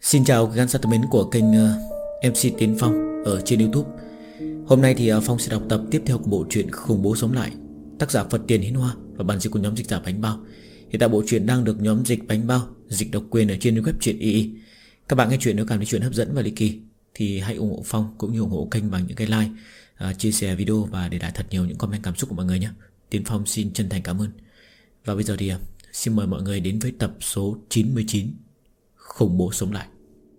Xin chào các khán giả thân mến của kênh MC Tiến Phong ở trên YouTube. Hôm nay thì Phong sẽ đọc tập tiếp theo của bộ truyện Khủng Bố Sống Lại, tác giả Phật Tiền Hiến Hoa và bản dịch của nhóm dịch giả Bánh Bao. Hiện tại bộ truyện đang được nhóm dịch Bánh Bao dịch độc quyền ở trên web truyện II. Các bạn nghe chuyện nếu cảm thấy chuyện hấp dẫn và ly kỳ thì hãy ủng hộ Phong cũng như ủng hộ kênh bằng những cái like, chia sẻ video và để lại thật nhiều những comment cảm xúc của mọi người nhé. Tiến Phong xin chân thành cảm ơn. Và bây giờ thì xin mời mọi người đến với tập số 99 Khủng Bố Sống Lại.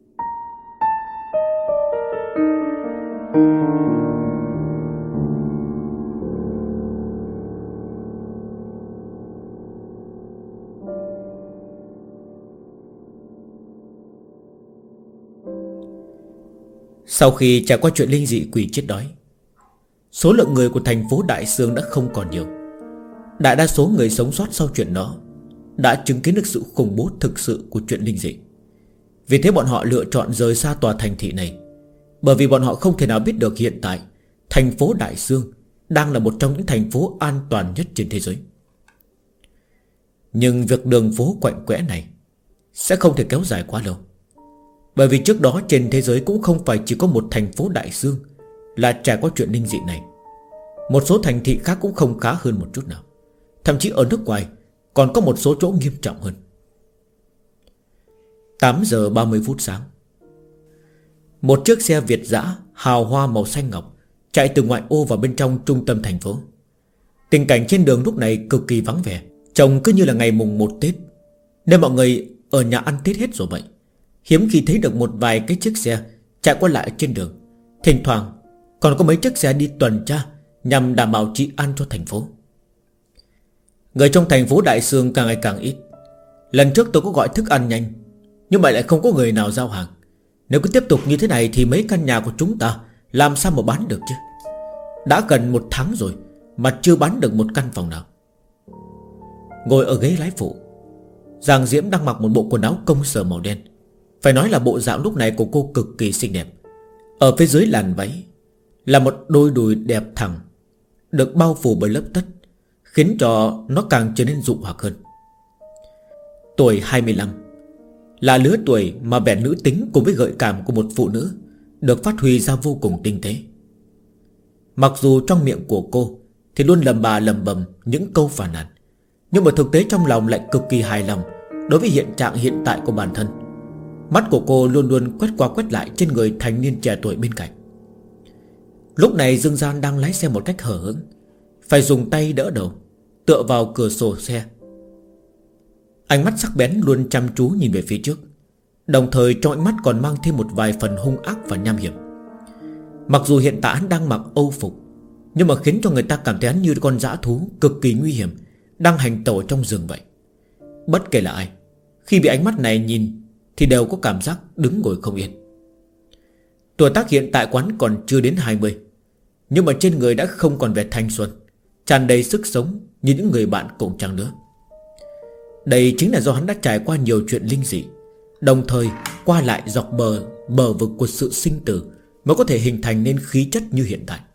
Sau khi trải qua chuyện linh dị quỷ chết đói, số lượng người của thành phố Đại Sương đã không còn nhiều. Đại đa số người sống sót sau chuyện đó đã chứng kiến được sự khủng bố thực sự của chuyện linh dị. Vì thế bọn họ lựa chọn rời xa tòa thành thị này, bởi vì bọn họ không thể nào biết được hiện tại thành phố Đại Sương đang là một trong những thành phố an toàn nhất trên thế giới. Nhưng việc đường phố quạnh quẽ này sẽ không thể kéo dài quá lâu, bởi vì trước đó trên thế giới cũng không phải chỉ có một thành phố Đại Sương là trải qua chuyện linh dị này. Một số thành thị khác cũng không khá hơn một chút nào. Thậm chí ở nước ngoài còn có một số chỗ nghiêm trọng hơn. 8 giờ 30 phút sáng, một chiếc xe Việt dã hào hoa màu xanh ngọc chạy từ ngoại ô vào bên trong trung tâm thành phố. Tình cảnh trên đường lúc này cực kỳ vắng vẻ, trông cứ như là ngày mùng 1 Tết, nên mọi người ở nhà ăn Tết hết rồi vậy. Hiếm khi thấy được một vài cái chiếc xe chạy qua lại trên đường. Thỉnh thoảng còn có mấy chiếc xe đi tuần tra nhằm đảm bảo trị an cho thành phố. Người trong thành phố Đại Sương càng ngày càng ít. Lần trước tôi có gọi thức ăn nhanh, nhưng mà lại không có người nào giao hàng. Nếu cứ tiếp tục như thế này thì mấy căn nhà của chúng ta làm sao mà bán được chứ? Đã gần 1 tháng rồi mà chưa bán được một căn phòng nào. Ngồi ở ghế lái phụ, Giang Diễm đang mặc một bộ quần áo công sở màu đen. Phải nói là bộ dạng lúc này của cô cực kỳ xinh đẹp. Ở phía dưới làn váy là một đôi đùi đẹp thẳng, được bao phủ bởi lớp tất, khiến cho nó càng trở nên dụ hoặc hơn. Tuổi 25 là lứa tuổi mà vẻ nữ tính cùng với gợi cảm của một phụ nữ được phát huy ra vô cùng tinh tế. Mặc dù trong miệng của cô thì luôn lầm bà lầm bầm những câu phàn nàn, nhưng mà thực tế trong lòng lại cực kỳ hài lòng đối với hiện trạng hiện tại của bản thân. Mắt của cô luôn luôn quét qua quét lại trên người thanh niên trẻ tuổi bên cạnh. Lúc này Dương Gian đang lái xe một cách hờ hững, phải dùng tay đỡ đầu, tựa vào cửa sổ xe. Ánh mắt sắc bén luôn chăm chú nhìn về phía trước, đồng thời trong ánh mắt còn mang thêm một vài phần hung ác và nham hiểm. Mặc dù hiện tại hắn đang mặc âu phục, nhưng mà khiến cho người ta cảm thấy hắn như con dã thú cực kỳ nguy hiểm đang hành tẩu trong rừng vậy. Bất kể là ai, khi bị ánh mắt này nhìn thì đều có cảm giác đứng ngồi không yên. Tuổi tác hiện tại quán còn chưa đến 20, nhưng mà trên người đã không còn vẻ thanh xuân, tràn đầy sức sống như những người bạn cùng trang lứa. Đây chính là do hắn đã trải qua nhiều chuyện linh dị, đồng thời qua lại dọc bờ vực của sự sinh tử mới có thể hình thành nên khí chất như hiện tại.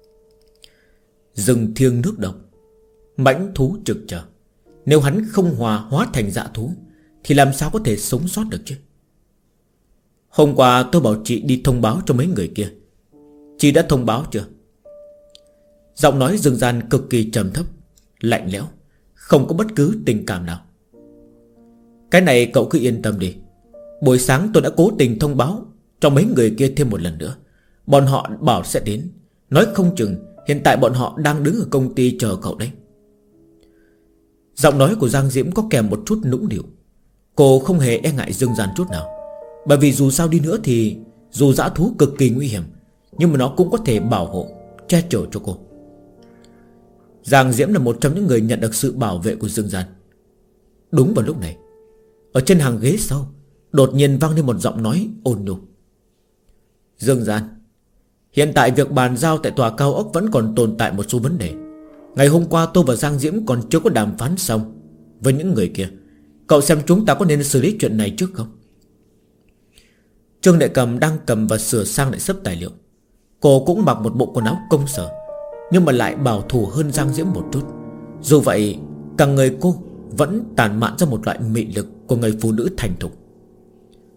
Rừng thiêng nước độc, mãnh thú trực chờ. Nếu hắn không hóa thành dã thú thì làm sao có thể sống sót được chứ? Hôm qua tôi bảo chị đi thông báo cho mấy người kia. Chị đã thông báo chưa? Giọng nói Dương Gian cực kỳ trầm thấp, lạnh lẽo, không có bất cứ tình cảm nào. Cái này cậu cứ yên tâm đi. Buổi sáng tôi đã cố tình thông báo cho mấy người kia thêm một lần nữa. Bọn họ bảo sẽ đến. Nói không chừng hiện tại bọn họ đang đứng ở công ty chờ cậu đấy. Giọng nói của Giang Diễm có kèm một chút nũng nịu. Cô không hề e ngại Dương Gian chút nào, bởi vì dù sao đi nữa thì dù dã thú cực kỳ nguy hiểm, nhưng mà nó cũng có thể bảo hộ, che chở cho cô. Giang Diễm là một trong những người nhận được sự bảo vệ của Dương Gian. Đúng vào lúc này, ở trên hàng ghế sau đột nhiên vang lên một giọng nói ôn nhu. Dương Gian, hiện tại việc bàn giao tại tòa cao ốc vẫn còn tồn tại một số vấn đề. Ngày hôm qua tôi và Giang Diễm còn chưa có đàm phán xong với những người kia. Cậu xem chúng ta có nên xử lý chuyện này trước không? Trương Đại Cầm đang cầm và sửa sang lại sấp tài liệu. Cô cũng mặc một bộ quần áo công sở, nhưng mà lại bảo thủ hơn Giang Diễm một chút. Dù vậy cả người cô vẫn tản mạn ra một loại mị lực của người phụ nữ thành thục.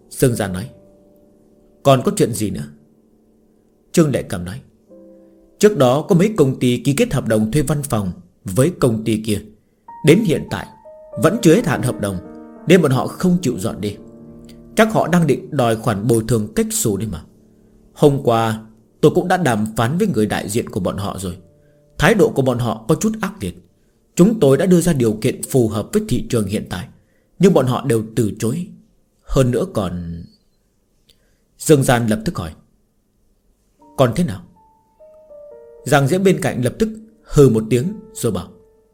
Dương Gian nói: Còn có chuyện gì nữa? Trương Đại Cầm nói: Trước đó có mấy công ty ký kết hợp đồng thuê văn phòng với công ty kia, đến hiện tại vẫn chưa hết hạn hợp đồng, nên bọn họ không chịu dọn đi. Chắc họ đang định đòi khoản bồi thường cách xù đi mà. Hôm qua tôi cũng đã đàm phán với người đại diện của bọn họ rồi. Thái độ của bọn họ có chút ác liệt. Chúng tôi đã đưa ra điều kiện phù hợp với thị trường hiện tại, nhưng bọn họ đều từ chối. Hơn nữa còn... Dương Gian lập tức hỏi: Còn thế nào? Giang Diễm bên cạnh lập tức hừ một tiếng rồi bảo: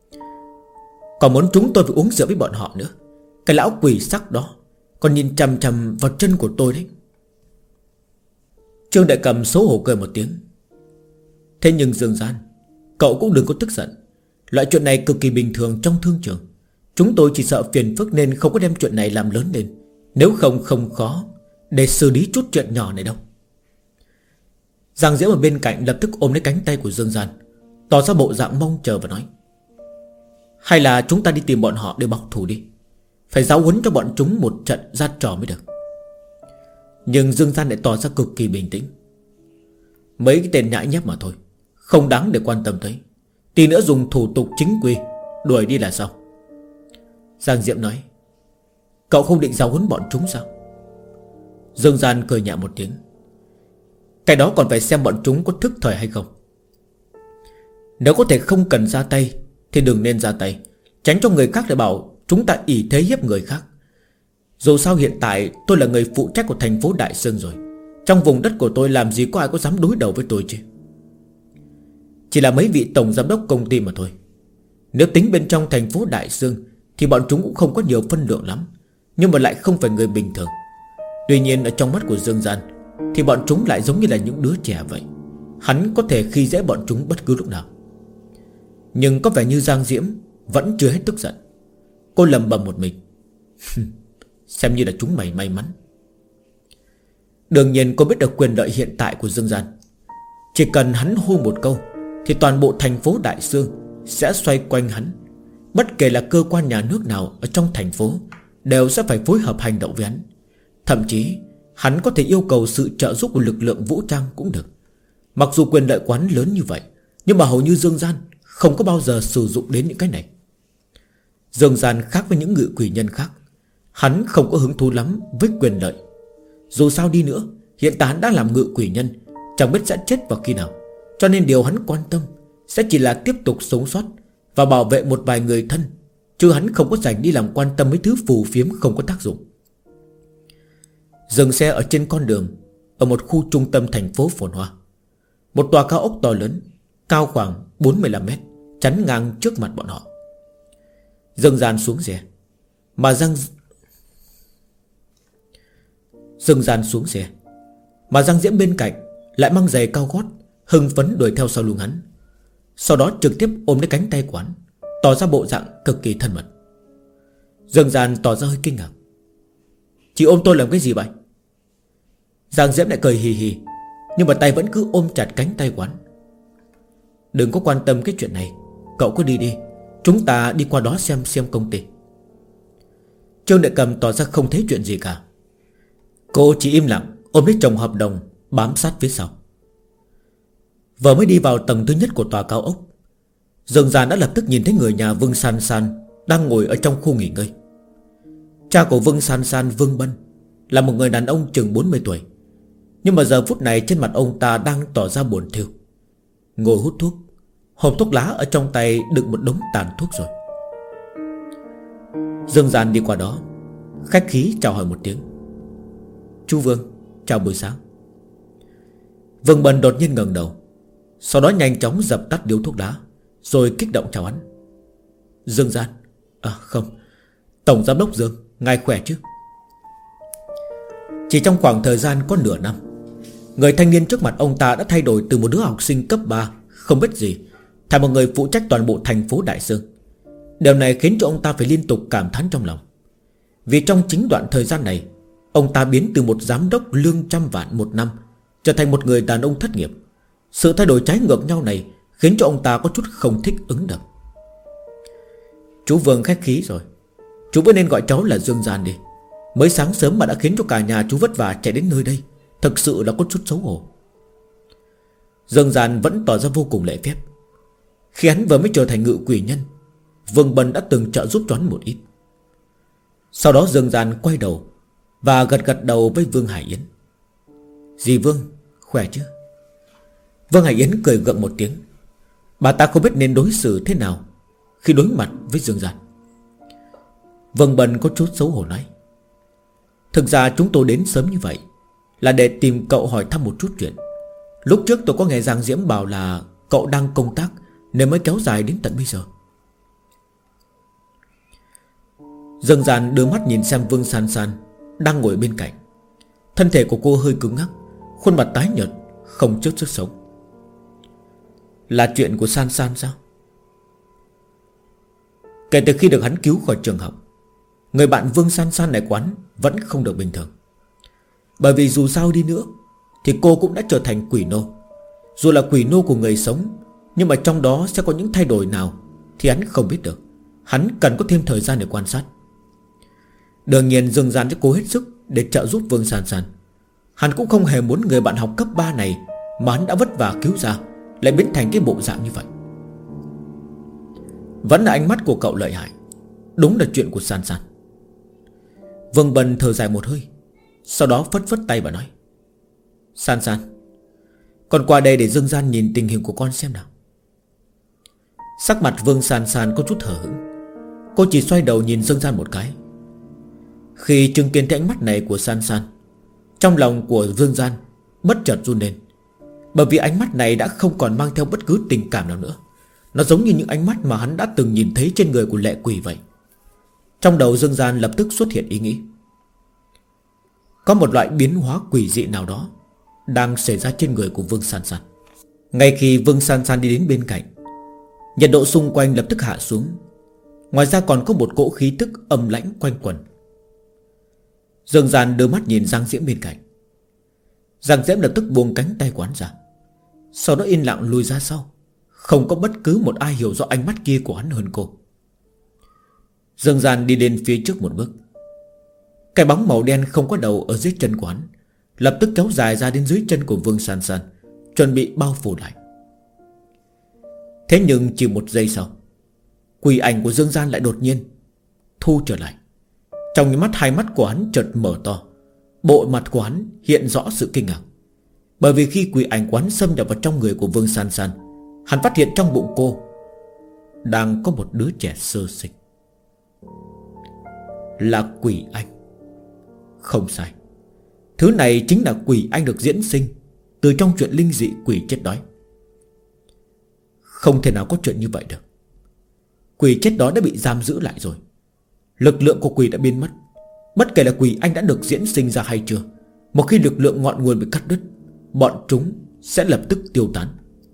Còn muốn chúng tôi phải uống rượu với bọn họ nữa. Cái lão quỷ sắc đó còn nhìn chằm chằm vào chân của tôi đấy. Trương Đại Cầm xấu hổ cười một tiếng: Thế nhưng Dương Gian, cậu cũng đừng có tức giận. Loại chuyện này cực kỳ bình thường trong thương trường. Chúng tôi chỉ sợ phiền phức nên không có đem chuyện này làm lớn lên. Nếu không khó để xử lý chút chuyện nhỏ này đâu. Giang Diễm ở bên cạnh lập tức ôm lấy cánh tay của Dương Gian, tỏ ra bộ dạng mong chờ và nói: Hay là chúng ta đi tìm bọn họ để báo thù đi. Phải giáo huấn cho bọn chúng một trận ra trò mới được. Nhưng Dương Gian lại tỏ ra cực kỳ bình tĩnh: Mấy cái tên nhãi nhép mà thôi, không đáng để quan tâm tới. Tí nữa dùng thủ tục chính quy đuổi đi là sao? Giang Diệm nói: Cậu không định giáo huấn bọn chúng sao? Dương Gian cười nhẹ một tiếng: Cái đó còn phải xem bọn chúng có thức thời hay không. Nếu có thể không cần ra tay thì đừng nên ra tay, tránh cho người khác lại bảo chúng ta ỷ thế hiếp người khác. Dù sao hiện tại tôi là người phụ trách của thành phố Đại Sương rồi. Trong vùng đất của tôi làm gì có ai có dám đối đầu với tôi chứ. Chỉ là mấy vị tổng giám đốc công ty mà thôi. Nếu tính bên trong thành phố Đại Sương thì bọn chúng cũng không có nhiều phân lượng lắm, nhưng mà lại không phải người bình thường. Tuy nhiên ở trong mắt của Dương Gian thì bọn chúng lại giống như là những đứa trẻ vậy. Hắn có thể khi dễ bọn chúng bất cứ lúc nào. Nhưng có vẻ như Giang Diễm vẫn chưa hết tức giận. Cô lầm bầm một mình: Xem như là chúng mày may mắn. Đương nhiên cô biết được quyền lợi hiện tại của Dương Gian. Chỉ cần hắn hô một câu thì toàn bộ thành phố Đại Sương sẽ xoay quanh hắn. Bất kể là cơ quan nhà nước nào ở trong thành phố đều sẽ phải phối hợp hành động với hắn. Thậm chí hắn có thể yêu cầu sự trợ giúp của lực lượng vũ trang cũng được. Mặc dù quyền lợi quán lớn như vậy, nhưng mà hầu như Dương Gian không có bao giờ sử dụng đến những cái này. Dương Gian khác với những ngự quỷ nhân khác. Hắn không có hứng thú lắm với quyền lợi. Dù sao đi nữa, hiện tại hắn đã làm ngự quỷ nhân, chẳng biết sẽ chết vào khi nào. Cho nên điều hắn quan tâm sẽ chỉ là tiếp tục sống sót và bảo vệ một vài người thân, chứ hắn không có rảnh đi làm quan tâm mấy thứ phù phiếm không có tác dụng. Dừng xe ở trên con đường ở một khu trung tâm thành phố phồn hoa. Một tòa cao ốc to lớn, cao khoảng 45 mét, chắn ngang trước mặt bọn họ. Dương Gian xuống xe, mà Giang Diễm bên cạnh lại mang giày cao gót, hưng phấn đuổi theo sau lưng hắn. Sau đó trực tiếp ôm lấy cánh tay của hắn, tỏ ra bộ dạng cực kỳ thân mật. Dương Gian tỏ ra hơi kinh ngạc: Chị ôm tôi làm cái gì vậy? Giang Diễm lại cười hì hì, nhưng mà tay vẫn cứ ôm chặt cánh tay của hắn. Đừng có quan tâm cái chuyện này, cậu cứ đi đi, chúng ta đi qua đó xem công ty. Trương Đại Cầm tỏ ra không thấy chuyện gì cả. Cô chỉ im lặng ôm lấy chồng hợp đồng, bám sát phía sau. Vừa mới đi vào tầng thứ nhất của tòa cao ốc, Dương Gian đã lập tức nhìn thấy người nhà Vương San San đang ngồi ở trong khu nghỉ ngơi. Cha của Vương San San, Vương Bân, là một người đàn ông chừng 40 tuổi. Nhưng mà giờ phút này trên mặt ông ta đang tỏ ra buồn thiu, ngồi hút thuốc. Hộp thuốc lá ở trong tay đựng một đống tàn thuốc rồi. Dương Gian đi qua đó, khách khí chào hỏi một tiếng: Chú Vương, chào buổi sáng. Vương Bân đột nhiên ngẩng đầu, sau đó nhanh chóng dập tắt điếu thuốc lá, rồi kích động chào hắn: Dương Gian, không, Tổng Giám đốc Dương, ngài khỏe chứ? Chỉ trong khoảng thời gian có nửa năm, người thanh niên trước mặt ông ta đã thay đổi từ một đứa học sinh cấp 3 không biết gì thành một người phụ trách toàn bộ thành phố Đại Sương. Điều này khiến cho ông ta phải liên tục cảm thán trong lòng. Vì trong chính đoạn thời gian này, ông ta biến từ một giám đốc lương 100 vạn một năm trở thành một người đàn ông thất nghiệp. Sự thay đổi trái ngược nhau này khiến cho ông ta có chút không thích ứng được. Chú Vương khách khí rồi, chú vẫn nên gọi cháu là Dương Gian đi. Mới sáng sớm mà đã khiến cho cả nhà chú vất vả chạy đến nơi đây, thực sự là có chút xấu hổ. Dương Gian vẫn tỏ ra vô cùng lễ phép. Khi hắn vừa mới trở thành ngự quỷ nhân, Vương Bân đã từng trợ giúp cho hắn một ít. Sau đó Dương Gian quay đầu và gật đầu với Vương Hải Yến. Dì Vương, khỏe chứ? Vương Hải Yến cười gượng một tiếng. Bà ta không biết nên đối xử thế nào khi đối mặt với Dương Gian. Vương Bân có chút xấu hổ nói: Thực ra chúng tôi đến sớm như vậy là để tìm cậu hỏi thăm một chút chuyện. Lúc trước tôi có nghe Giang Diễm bảo là cậu đang công tác nên mới kéo dài đến tận bây giờ. Dương Gian đưa mắt nhìn xem Vương San San đang ngồi bên cạnh. Thân thể của cô hơi cứng ngắc, khuôn mặt tái nhợt, không chút sức sống. Là chuyện của San San sao? Kể từ khi được hắn cứu khỏi trường học, người bạn Vương San San này quán vẫn không được bình thường. Bởi vì dù sao đi nữa thì cô cũng đã trở thành quỷ nô. Dù là quỷ nô của người sống, nhưng mà trong đó sẽ có những thay đổi nào thì hắn không biết được. Hắn cần có thêm thời gian để quan sát. Đương nhiên Dương Gian sẽ cố hết sức để trợ giúp Vương San San. Hắn cũng không hề muốn người bạn học cấp 3 này mà hắn đã vất vả cứu ra lại biến thành cái bộ dạng như vậy. Vẫn là ánh mắt của cậu lợi hại. Đúng là chuyện của San San. Vương Bân thở dài một hơi, sau đó phất phất tay và nói: San San, con qua đây để Dương Gian nhìn tình hình của con xem nào. Sắc mặt Vương San San có chút hờ hững. Cô chỉ xoay đầu nhìn Dương Gian một cái. Khi chứng kiến thấy ánh mắt này của San San, trong lòng của Dương Gian bất chợt run lên. Bởi vì ánh mắt này đã không còn mang theo bất cứ tình cảm nào nữa. Nó giống như những ánh mắt mà hắn đã từng nhìn thấy trên người của lệ quỷ vậy. Trong đầu Dương Gian lập tức xuất hiện ý nghĩ: có một loại biến hóa quỷ dị nào đó đang xảy ra trên người của Vương San San. Ngay khi Vương San San đi đến bên cạnh, nhiệt độ xung quanh lập tức hạ xuống. Ngoài ra còn có một cỗ khí tức âm lãnh quanh quẩn. Dương Gian đưa mắt nhìn Giang Diễm bên cạnh. Giang Diễm lập tức buông cánh tay của hắn ra, sau đó yên lặng lùi ra sau. Không có bất cứ một ai hiểu rõ ánh mắt kia của hắn hơn cô. Dương Gian đi lên phía trước một bước. Cái bóng màu đen không có đầu ở dưới chân của hắn lập tức kéo dài ra đến dưới chân của Vương San San, chuẩn bị bao phủ lại. Thế nhưng chỉ một giây sau, quỷ ảnh của Dương Gian lại đột nhiên thu trở lại. Trong những mắt, hai mắt của hắn chợt mở to. Bộ mặt của hắn hiện rõ sự kinh ngạc. Bởi vì khi quỷ ảnh của hắn xâm nhập vào trong người của Vương San San, hắn phát hiện trong bụng cô đang có một đứa trẻ sơ sinh. Là quỷ anh. Không sai, thứ này chính là quỷ anh được diễn sinh từ trong chuyện linh dị quỷ chết đói. Không thể nào có chuyện như vậy được. Quỷ chết đói đã bị giam giữ lại rồi. Lực lượng của quỷ đã biến mất. Bất kể là quỷ anh đã được diễn sinh ra hay chưa, một khi lực lượng ngọn nguồn bị cắt đứt, bọn chúng sẽ lập tức tiêu tán.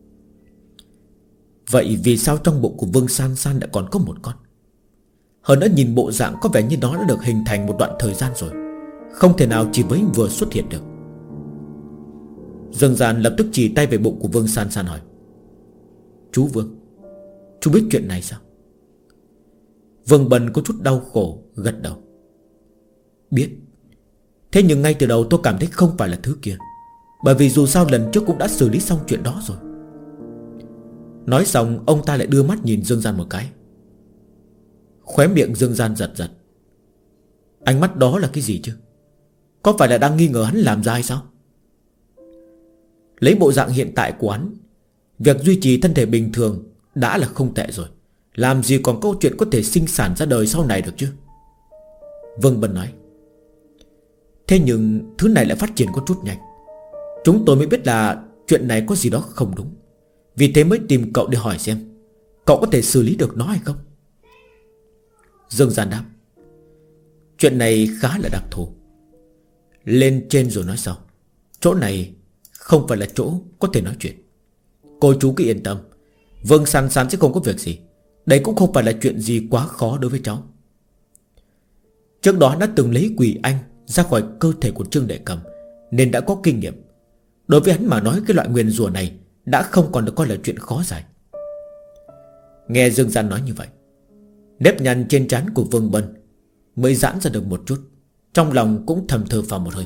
Vậy vì sao trong bụng của Vương San San đã còn có một con? Hơn nữa nhìn bộ dạng có vẻ như nó đã được hình thành một đoạn thời gian rồi, không thể nào chỉ với vừa xuất hiện được. Dương Gian lập tức chỉ tay về bụng của Vương San San hỏi: Chú Vương, chú biết chuyện này sao? Vương Bân có chút đau khổ gật đầu: Biết. Thế nhưng ngay từ đầu tôi cảm thấy không phải là thứ kia. Bởi vì dù sao lần trước cũng đã xử lý xong chuyện đó rồi. Nói xong ông ta lại đưa mắt nhìn Dương Gian một cái. Khóe miệng Dương Gian giật giật. Ánh mắt đó là cái gì chứ? Có phải là đang nghi ngờ hắn làm ra hay sao? Lấy bộ dạng hiện tại của hắn, việc duy trì thân thể bình thường đã là không tệ rồi, làm gì còn câu chuyện có thể sinh sản ra đời sau này được chứ? Vương Bân nói. Thế nhưng thứ này lại phát triển có chút nhanh. Chúng tôi mới biết là chuyện này có gì đó không đúng. Vì thế mới tìm cậu để hỏi xem cậu có thể xử lý được nó hay không. Dương Gian đáp. Chuyện này khá là đặc thù. Lên trên rồi nói sau. Chỗ này không phải là chỗ có thể nói chuyện. Cô chú cứ yên tâm, Vương San San sẽ không có việc gì. Đây cũng không phải là chuyện gì quá khó đối với cháu. Trước đó đã từng lấy quỷ anh ra khỏi cơ thể của Trương Đệ Cầm, nên đã có kinh nghiệm. Đối với hắn mà nói, cái loại nguyền rủa này đã không còn được coi là chuyện khó giải. Nghe Dương Gian nói như vậy, nếp nhăn trên trán của Vương Bân mới giãn ra được một chút. trong lòng cũng thầm thở phào một hơi.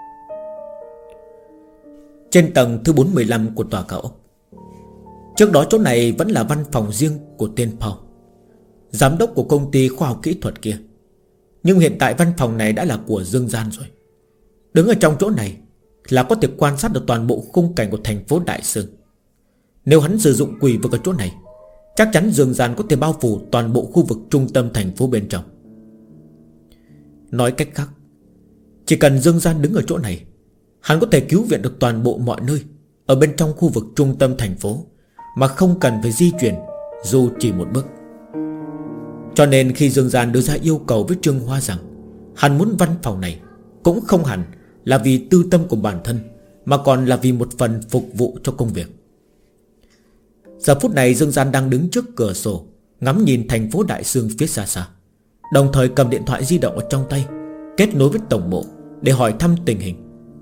Trên tầng thứ 45 của tòa cao ốc, trước đó chỗ này vẫn là văn phòng riêng của tên Paul, giám đốc của công ty khoa học kỹ thuật kia. Nhưng hiện tại văn phòng này đã là của Dương Gian rồi. Đứng ở trong chỗ này là có thể quan sát được toàn bộ khung cảnh của thành phố Đại Sương. Nếu hắn sử dụng quỷ vực ở chỗ này, chắc chắn Dương Gian có thể bao phủ toàn bộ khu vực trung tâm thành phố bên trong. Nói cách khác, chỉ cần Dương Gian đứng ở chỗ này, hắn có thể cứu viện được toàn bộ mọi nơi ở bên trong khu vực trung tâm thành phố, mà không cần phải di chuyển dù chỉ một bước. Cho nên khi Dương Gian đưa ra yêu cầu với Trương Hoa rằng hắn muốn văn phòng này, cũng không hẳn là vì tư tâm của bản thân, mà còn là vì một phần phục vụ cho công việc. Giờ phút này Dương Gian đang đứng trước cửa sổ, ngắm nhìn thành phố Đại Sương phía xa xa, đồng thời cầm điện thoại di động ở trong tay, kết nối với tổng bộ để hỏi thăm tình hình.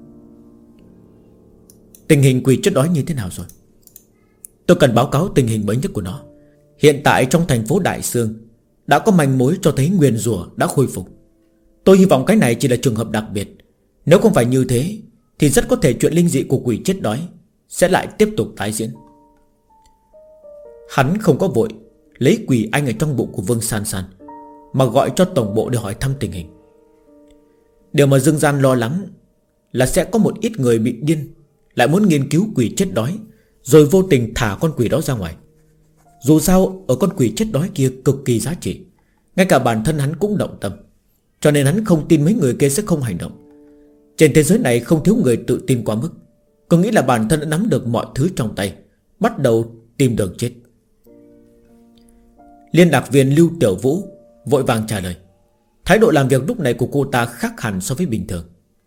Tình hình quỷ chết đói như thế nào rồi? Tôi cần báo cáo tình hình mới nhất của nó. Hiện tại trong thành phố Đại Sương đã có manh mối cho thấy nguyền rủa đã khôi phục. Tôi hy vọng cái này chỉ là trường hợp đặc biệt. Nếu không phải như thế thì rất có thể chuyện linh dị của quỷ chết đói sẽ lại tiếp tục tái diễn. Hắn không có vội lấy quỷ anh ở trong bụng của Vương San San, mà gọi cho tổng bộ để hỏi thăm tình hình. Điều mà Dương Gian lo lắng là sẽ có một ít người bị điên lại muốn nghiên cứu quỷ chết đói, rồi vô tình thả con quỷ đó ra ngoài. Dù sao ở con quỷ chết đói kia cực kỳ giá trị, ngay cả bản thân hắn cũng động tâm. Cho nên hắn không tin mấy người kia sẽ không hành động. Trên thế giới này không thiếu người tự tin quá mức, cứ nghĩ là bản thân đã nắm được mọi thứ trong tay, bắt đầu tìm đường chết. Liên lạc viên Lưu Tiểu Vũ vội vàng trả lời. Thái độ làm việc lúc này của cô ta khác hẳn so với bình thường.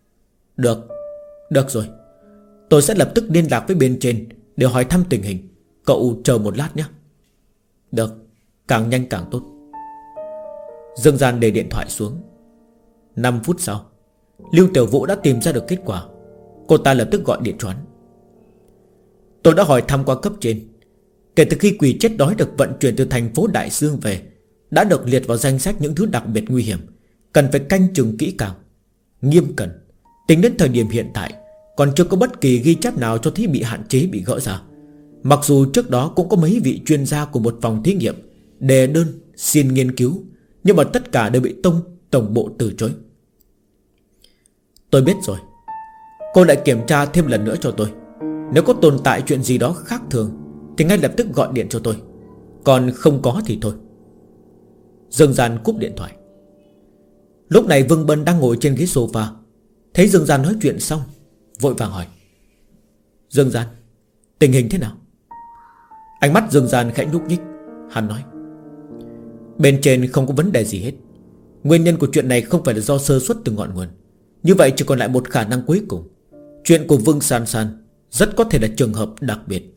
Được rồi, tôi sẽ lập tức liên lạc với bên trên để hỏi thăm tình hình. Cậu chờ một lát nhé. Được, càng nhanh càng tốt. Dương Gian để điện thoại xuống. 5 phút sau, Lưu Tiểu Vũ đã tìm ra được kết quả. Cô ta lập tức gọi điện cho hắn. Tôi đã hỏi thăm qua cấp trên. Kể từ khi quỷ chết đói được vận chuyển từ thành phố Đại Sương về, đã được liệt vào danh sách những thứ đặc biệt nguy hiểm, cần phải canh chừng kỹ càng, nghiêm cẩn. Tính đến thời điểm hiện tại, còn chưa có bất kỳ ghi chép nào cho thấy bị hạn chế, bị gỡ ra. Mặc dù trước đó cũng có mấy vị chuyên gia của một phòng thí nghiệm đề đơn xin nghiên cứu, nhưng mà tất cả đều bị tổng bộ từ chối. Tôi biết rồi, cô lại kiểm tra thêm lần nữa cho tôi. Nếu có tồn tại chuyện gì đó khác thường thì ngay lập tức gọi điện cho tôi, còn không có thì thôi. Dương Gian cúp điện thoại. Lúc này Vương Bân đang ngồi trên ghế sofa, thấy Dương Gian nói chuyện xong, vội vàng hỏi. Dương Gian, tình hình thế nào? Ánh mắt Dương Gian khẽ nhúc nhích. Hắn nói, bên trên không có vấn đề gì hết. Nguyên nhân của chuyện này không phải là do sơ suất từ ngọn nguồn. Như vậy chỉ còn lại một khả năng cuối cùng. Chuyện của Vương San San rất có thể là trường hợp đặc biệt.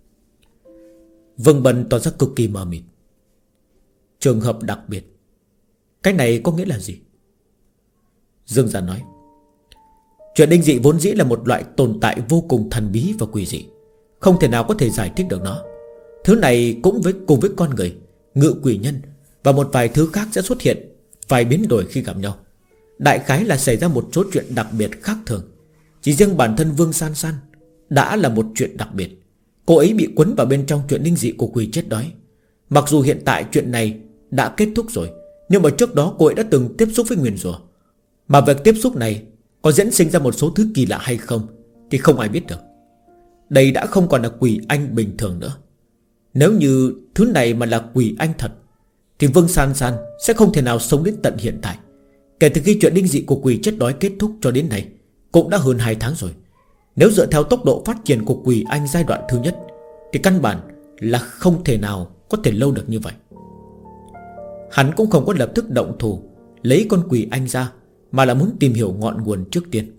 Vương Bân tỏ ra cực kỳ mờ mịt. Trường hợp đặc biệt, cái này có nghĩa là gì? Dương Gian nói, chuyện linh dị vốn dĩ là một loại tồn tại vô cùng thần bí và quỷ dị, không thể nào có thể giải thích được nó. Thứ này cũng cùng với con người, ngự quỷ nhân và một vài thứ khác sẽ xuất hiện, vài biến đổi khi gặp nhau. Đại khái là xảy ra một số chuyện đặc biệt khác thường. Chỉ riêng bản thân Vương San San đã là một chuyện đặc biệt. Cô ấy bị quấn vào bên trong chuyện linh dị của quỷ chết đói. Mặc dù hiện tại chuyện này đã kết thúc rồi, nhưng mà trước đó cô ấy đã từng tiếp xúc với nguyền rủa. Mà việc tiếp xúc này có diễn sinh ra một số thứ kỳ lạ hay không thì không ai biết được. Đây đã không còn là quỷ anh bình thường nữa. Nếu như thứ này mà là quỷ anh thật thì Vương San San sẽ không thể nào sống đến tận hiện tại. Kể từ khi chuyện linh dị của quỷ chết đói kết thúc cho đến nay cũng đã hơn 2 tháng rồi. Nếu dựa theo tốc độ phát triển của quỷ anh giai đoạn thứ nhất thì căn bản là không thể nào có thể lâu được như vậy. Hắn cũng không có lập tức động thủ lấy con quỷ anh ra, mà là muốn tìm hiểu ngọn nguồn trước tiên.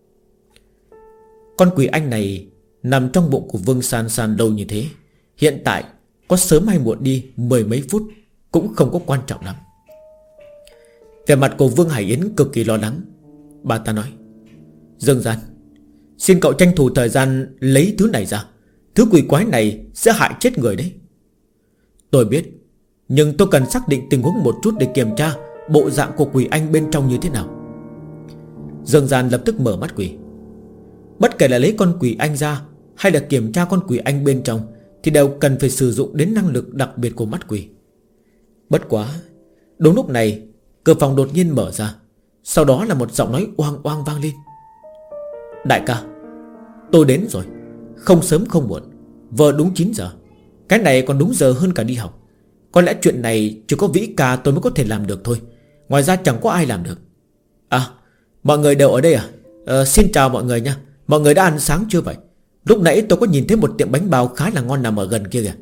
Con quỷ anh này nằm trong bụng của Vương San San lâu như thế, hiện tại có sớm hay muộn đi 10 mấy phút cũng không có quan trọng lắm. Vẻ mặt của Vương Hải Yến cực kỳ lo lắng. Bà ta nói, Dương Gian, xin cậu tranh thủ thời gian lấy thứ này ra. Thứ quỷ quái này sẽ hại chết người đấy. Tôi biết, nhưng tôi cần xác định tình huống một chút để kiểm tra bộ dạng của quỷ anh bên trong như thế nào. Dương Gian lập tức mở mắt quỷ. Bất kể là lấy con quỷ anh ra hay là kiểm tra con quỷ anh bên trong thì đều cần phải sử dụng đến năng lực đặc biệt của mắt quỷ. Bất quá, đúng lúc này cửa phòng đột nhiên mở ra. Sau đó là một giọng nói oang oang vang lên. Đại ca, tôi đến rồi. Không sớm không muộn, vừa đúng 9 giờ. Cái này còn đúng giờ hơn cả đi học. Có lẽ chuyện này chỉ có Vĩ ca tôi mới có thể làm được thôi. Ngoài ra chẳng có ai làm được. À, mọi người đều ở đây à? Xin chào mọi người nha. Mọi người đã ăn sáng chưa vậy? Lúc nãy tôi có nhìn thấy một tiệm bánh bao khá là ngon nằm ở gần kia kìa.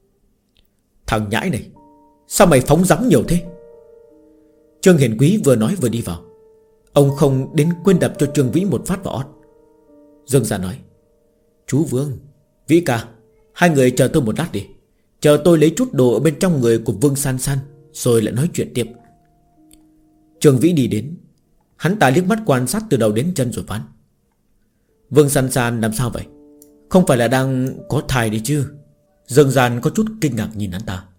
Thằng nhãi này, sao mày phóng dắm nhiều thế? Trương Hiền Quý vừa nói vừa đi vào. Ông không đến quên đập cho Trương Vĩ một phát vào ót. Dương Gia nói: Chú Vương, Vĩ ca, hai người chờ tôi một lát đi. Chờ tôi lấy chút đồ ở bên trong người của Vương San San, rồi lại nói chuyện tiếp. Trương Vĩ đi đến. Hắn ta liếc mắt quan sát từ đầu đến chân rồi phán: Vương San San làm sao vậy? Không phải là đang có thai đi chứ? Dương Gian có chút kinh ngạc nhìn hắn ta.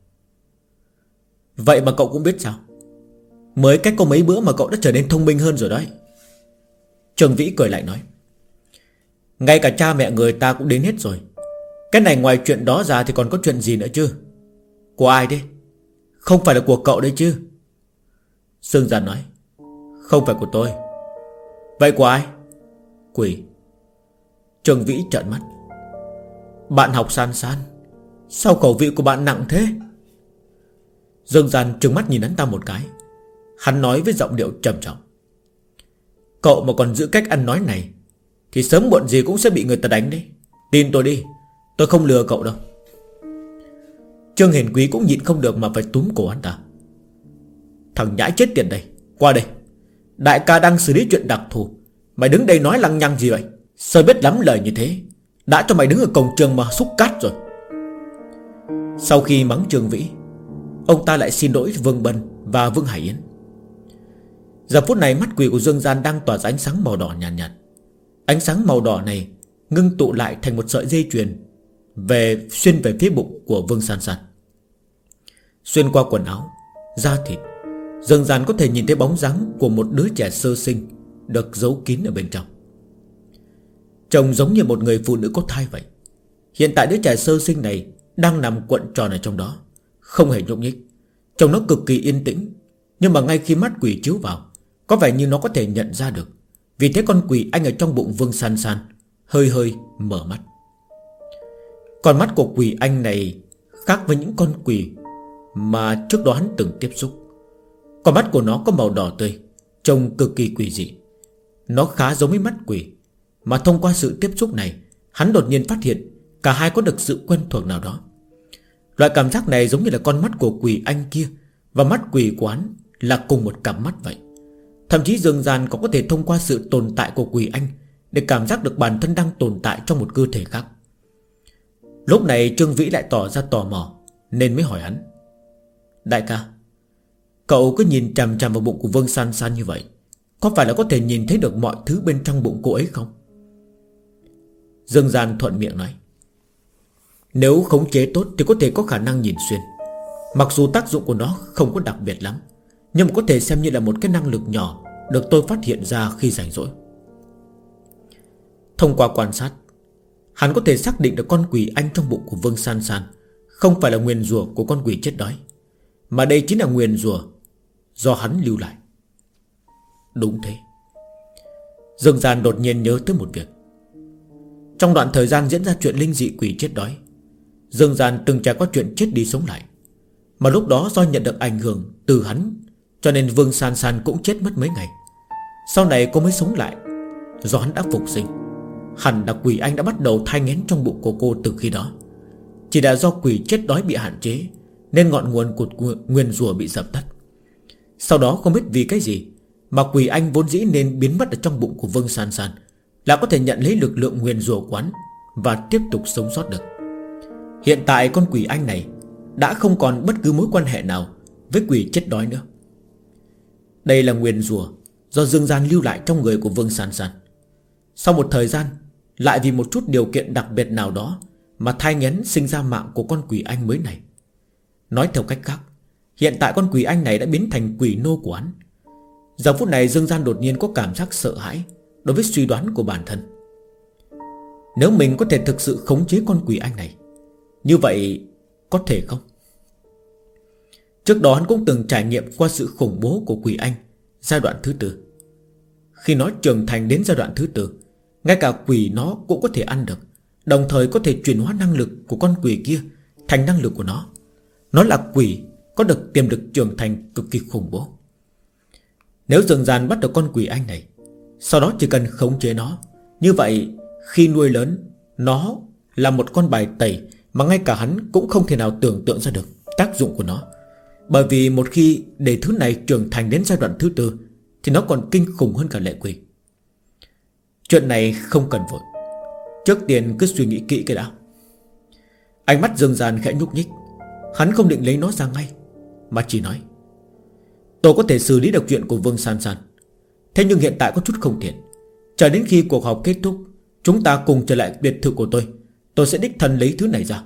Vậy mà cậu cũng biết sao? Mới cách có mấy bữa mà cậu đã trở nên thông minh hơn rồi đấy. Trương Vĩ cười lại nói: Ngay cả cha mẹ người ta cũng đến hết rồi. Cái này ngoài chuyện đó ra thì còn có chuyện gì nữa chứ? Của ai đấy? Không phải là của cậu đấy chứ? Dương Gian nói: Không phải của tôi. Vậy của ai? Quỷ. Trương Vĩ trợn mắt: Bạn học San San, sao khẩu vị của bạn nặng thế? Dương Gian trừng mắt nhìn hắn ta một cái. Hắn nói với giọng điệu trầm trọng: Cậu mà còn giữ cách ăn nói này thì sớm muộn gì cũng sẽ bị người ta đánh đấy. Tin tôi đi, tôi không lừa cậu đâu. Trương Hiền Quý cũng nhịn không được mà phải túm cổ hắn ta. Thằng nhãi chết tiệt đây, qua đây. Đại ca đang xử lý chuyện đặc thù, mày đứng đây nói lăng nhăng gì vậy? Sao biết lắm lời như thế? Đã cho mày đứng ở cổng trường mà xúc cát rồi. Sau khi mắng Trương Vĩ, ông ta lại xin lỗi Vương Bân và Vương Hải Yến. Giờ phút này mắt quỷ của Dương Gian đang tỏa ra ánh sáng màu đỏ nhàn nhạt. Ánh sáng màu đỏ này ngưng tụ lại thành một sợi dây chuyền xuyên về phía bụng của Vương San San. Xuyên qua quần áo, da thịt, Dương Gian có thể nhìn thấy bóng dáng của một đứa trẻ sơ sinh được giấu kín ở bên trong. Trông giống như một người phụ nữ có thai vậy. Hiện tại đứa trẻ sơ sinh này đang nằm cuộn tròn ở trong đó, không hề nhúc nhích. Trông nó cực kỳ yên tĩnh. Nhưng mà ngay khi mắt quỷ chiếu vào, có vẻ như nó có thể nhận ra được. Vì thế con quỷ anh ở trong bụng Vương San San hơi hơi mở mắt. Con mắt của quỷ anh này khác với những con quỷ mà trước đó hắn từng tiếp xúc. Con mắt của nó có màu đỏ tươi, trông cực kỳ quỷ dị. Nó khá giống với mắt quỷ. Mà thông qua sự tiếp xúc này, hắn đột nhiên phát hiện cả hai có được sự quen thuộc nào đó. Loại cảm giác này giống như là con mắt của quỷ anh kia và mắt quỷ của hắn là cùng một cặp mắt vậy. Thậm chí Dương Gian còn có thể thông qua sự tồn tại của quỷ anh để cảm giác được bản thân đang tồn tại trong một cơ thể khác. Lúc này Trương Vĩ lại tỏ ra tò mò nên mới hỏi hắn: Đại ca, cậu cứ nhìn chằm chằm vào bụng của Vương San San như vậy, có phải là có thể nhìn thấy được mọi thứ bên trong bụng cô ấy không? Dương Gian thuận miệng nói: Nếu khống chế tốt thì có thể có khả năng nhìn xuyên. Mặc dù tác dụng của nó không có đặc biệt lắm, nhưng mà có thể xem như là một cái năng lực nhỏ được tôi phát hiện ra khi rảnh rỗi. Thông qua quan sát, hắn có thể xác định được con quỷ anh trong bụng của Vương San San không phải là nguyền rủa của con quỷ chết đói, mà đây chính là nguyền rủa do hắn lưu lại. Đúng thế. Dương Gian đột nhiên nhớ tới một việc. Trong đoạn thời gian diễn ra chuyện linh dị quỷ chết đói, Dương Gian từng trải qua chuyện chết đi sống lại. Mà lúc đó do nhận được ảnh hưởng từ hắn, cho nên Vương San San cũng chết mất mấy ngày. Sau này cô mới sống lại. Do hắn đã phục sinh, hẳn là quỷ anh đã bắt đầu thai nghén trong bụng của cô từ khi đó. Chỉ là do quỷ chết đói bị hạn chế nên ngọn nguồn của nguyên rủa bị dập tắt. Sau đó không biết vì cái gì mà quỷ anh vốn dĩ nên biến mất ở trong bụng của Vương San San là có thể nhận lấy lực lượng nguyên rủa quán và tiếp tục sống sót được. Hiện tại con quỷ anh này đã không còn bất cứ mối quan hệ nào với quỷ chết đói nữa. Đây là nguyền rủa do Dương Gian lưu lại trong người của Vương San San. Sau một thời gian, lại vì một chút điều kiện đặc biệt nào đó mà thai nghén sinh ra mạng của con quỷ anh mới này. Nói theo cách khác, hiện tại con quỷ anh này đã biến thành quỷ nô của hắn. Giờ phút này Dương Gian đột nhiên có cảm giác sợ hãi đối với suy đoán của bản thân. Nếu mình có thể thực sự khống chế con quỷ anh này, như vậy có thể không? Trước đó hắn cũng từng trải nghiệm qua sự khủng bố của quỷ anh giai đoạn thứ tư. Khi nó trưởng thành đến giai đoạn thứ tư, ngay cả quỷ nó cũng có thể ăn được, đồng thời có thể chuyển hóa năng lực của con quỷ kia thành năng lực của nó. Nó là quỷ có được tiềm lực trưởng thành cực kỳ khủng bố. Nếu Dương Gian bắt được con quỷ anh này, sau đó chỉ cần khống chế nó, như vậy khi nuôi lớn, nó là một con bài tẩy mà ngay cả hắn cũng không thể nào tưởng tượng ra được tác dụng của nó. Bởi vì một khi để thứ này trưởng thành đến giai đoạn thứ tư thì nó còn kinh khủng hơn cả lệ quỷ. Chuyện này không cần vội, trước tiên cứ suy nghĩ kỹ cái đã. Ánh mắt Dương Gian khẽ nhúc nhích. Hắn không định lấy nó ra ngay, mà chỉ nói: tôi có thể xử lý được chuyện của Vương San San, thế nhưng hiện tại có chút không tiện. Chờ đến khi cuộc họp kết thúc, chúng ta cùng trở lại biệt thự của tôi sẽ đích thân lấy thứ này ra.